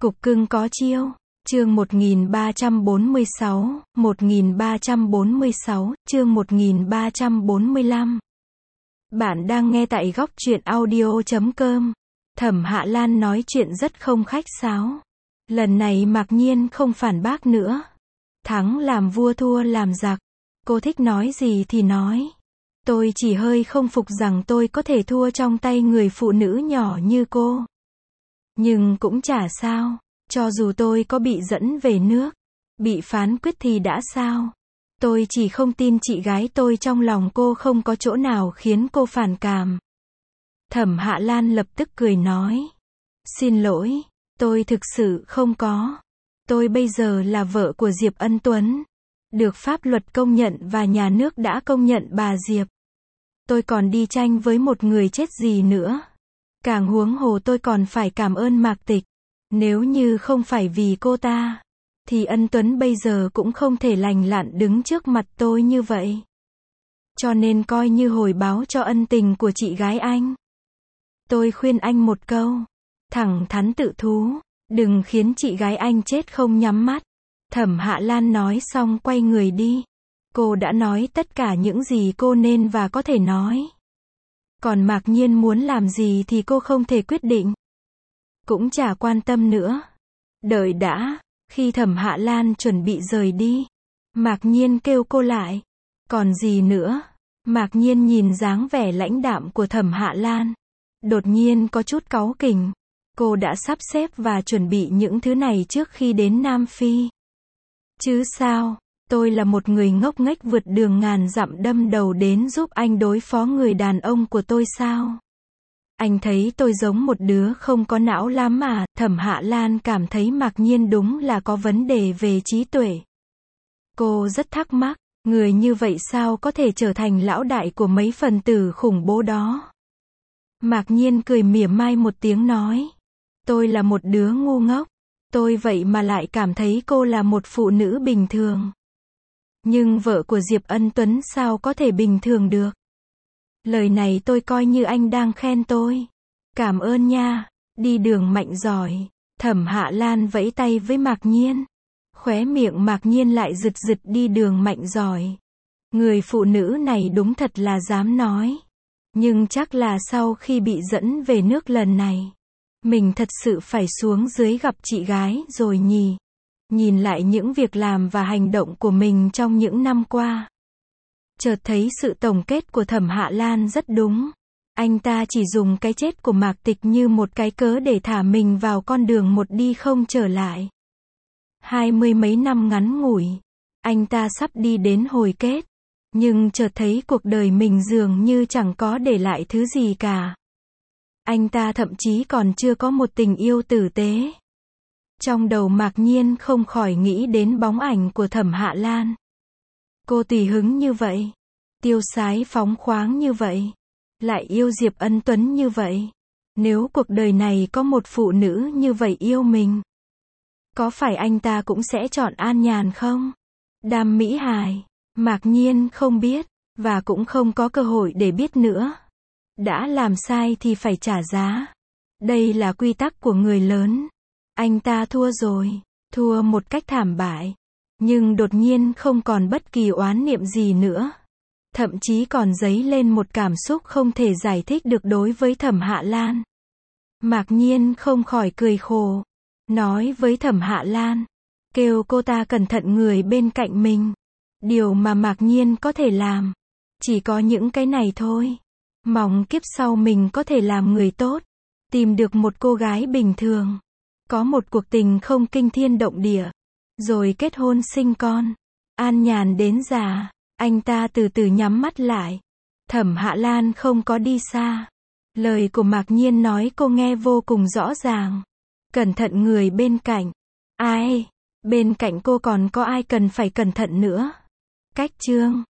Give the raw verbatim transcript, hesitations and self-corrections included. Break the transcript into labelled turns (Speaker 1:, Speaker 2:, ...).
Speaker 1: Cục cưng có chiêu. Chương một nghìn ba trăm bốn mươi sáu, một nghìn ba trăm bốn mươi sáu, chương một nghìn ba trăm bốn mươi lăm. Bạn đang nghe tại góc truyện audio chấm com. Thẩm Hạ Lan nói chuyện rất không khách sáo. Lần này Mạc Nhiên không phản bác nữa. Thắng làm vua thua làm giặc. Cô thích nói gì thì nói. Tôi chỉ hơi không phục rằng tôi có thể thua trong tay người phụ nữ nhỏ như cô. Nhưng cũng chả sao. Cho dù tôi có bị dẫn về nước, bị phán quyết thì đã sao? Tôi chỉ không tin chị gái tôi trong lòng cô không có chỗ nào khiến cô phản cảm. Thẩm Hạ Lan lập tức cười nói. Xin lỗi, tôi thực sự không có. Tôi bây giờ là vợ của Diệp Ân Tuấn. Được pháp luật công nhận và nhà nước đã công nhận bà Diệp. Tôi còn đi tranh với một người chết gì nữa. Càng huống hồ tôi còn phải cảm ơn Mạc Tịch. Nếu như không phải vì cô ta, thì Ân Tuấn bây giờ cũng không thể lành lặn đứng trước mặt tôi như vậy. Cho nên coi như hồi báo cho ân tình của chị gái anh. Tôi khuyên anh một câu, thẳng thắn tự thú, đừng khiến chị gái anh chết không nhắm mắt. Thẩm Hạ Lan nói xong quay người đi. Cô đã nói tất cả những gì cô nên và có thể nói. Còn Mạc Nhiên muốn làm gì thì cô không thể quyết định. Cũng chả quan tâm nữa. Đợi đã, khi Thẩm Hạ Lan chuẩn bị rời đi, Mạc Nhiên kêu cô lại. Còn gì nữa? Mạc Nhiên nhìn dáng vẻ lãnh đạm của Thẩm Hạ Lan. Đột nhiên có chút cáu kỉnh. Cô đã sắp xếp và chuẩn bị những thứ này trước khi đến Nam Phi. Chứ sao, tôi là một người ngốc nghếch vượt đường ngàn dặm đâm đầu đến giúp anh đối phó người đàn ông của tôi sao? Anh thấy tôi giống một đứa không có não lắm mà. Thẩm Hạ Lan cảm thấy Mạc Nhiên đúng là có vấn đề về trí tuệ. Cô rất thắc mắc, người như vậy sao có thể trở thành lão đại của mấy phần tử khủng bố đó. Mạc Nhiên cười mỉa mai một tiếng nói. Tôi là một đứa ngu ngốc. Tôi vậy mà lại cảm thấy cô là một phụ nữ bình thường. Nhưng vợ của Diệp Ân Tuấn sao có thể bình thường được. Lời này tôi coi như anh đang khen tôi. Cảm ơn nha, đi đường mạnh giỏi. Thẩm Hạ Lan vẫy tay với Mạc Nhiên. Khóe miệng Mạc Nhiên lại rực rực đi đường mạnh giỏi. Người phụ nữ này đúng thật là dám nói. Nhưng chắc là sau khi bị dẫn về nước lần này, mình thật sự phải xuống dưới gặp chị gái rồi nhỉ. Nhìn lại những việc làm và hành động của mình trong những năm qua. Chợt thấy sự tổng kết của Thẩm Hạ Lan rất đúng. Anh ta chỉ dùng cái chết của Mạc Tịch như một cái cớ để thả mình vào con đường một đi không trở lại. Hai mươi mấy năm ngắn ngủi, anh ta sắp đi đến hồi kết. Nhưng chợt thấy cuộc đời mình dường như chẳng có để lại thứ gì cả. Anh ta thậm chí còn chưa có một tình yêu tử tế. Trong đầu Mạc Nhiên không khỏi nghĩ đến bóng ảnh của Thẩm Hạ Lan. Cô tùy hứng như vậy, tiêu sái phóng khoáng như vậy, lại yêu Diệp Ân Tuấn như vậy. Nếu cuộc đời này có một phụ nữ như vậy yêu mình, có phải anh ta cũng sẽ chọn an nhàn không? Đam mỹ hài, Mạc Nhiên không biết, và cũng không có cơ hội để biết nữa. Đã làm sai thì phải trả giá. Đây là quy tắc của người lớn. Anh ta thua rồi, thua một cách thảm bại. Nhưng đột nhiên không còn bất kỳ oán niệm gì nữa. Thậm chí còn dấy lên một cảm xúc không thể giải thích được đối với Thẩm Hạ Lan. Mạc Nhiên không khỏi cười khổ. Nói với Thẩm Hạ Lan. Kêu cô ta cẩn thận người bên cạnh mình. Điều mà Mạc Nhiên có thể làm. Chỉ có những cái này thôi. Mong kiếp sau mình có thể làm người tốt. Tìm được một cô gái bình thường. Có một cuộc tình không kinh thiên động địa. Rồi kết hôn sinh con. An nhàn đến già. Anh ta từ từ nhắm mắt lại. Thẩm Hạ Lan không có đi xa. Lời của Mạc Nhiên nói cô nghe vô cùng rõ ràng. Cẩn thận người bên cạnh. Ai? Bên cạnh cô còn có ai cần phải cẩn thận nữa? Cách chương.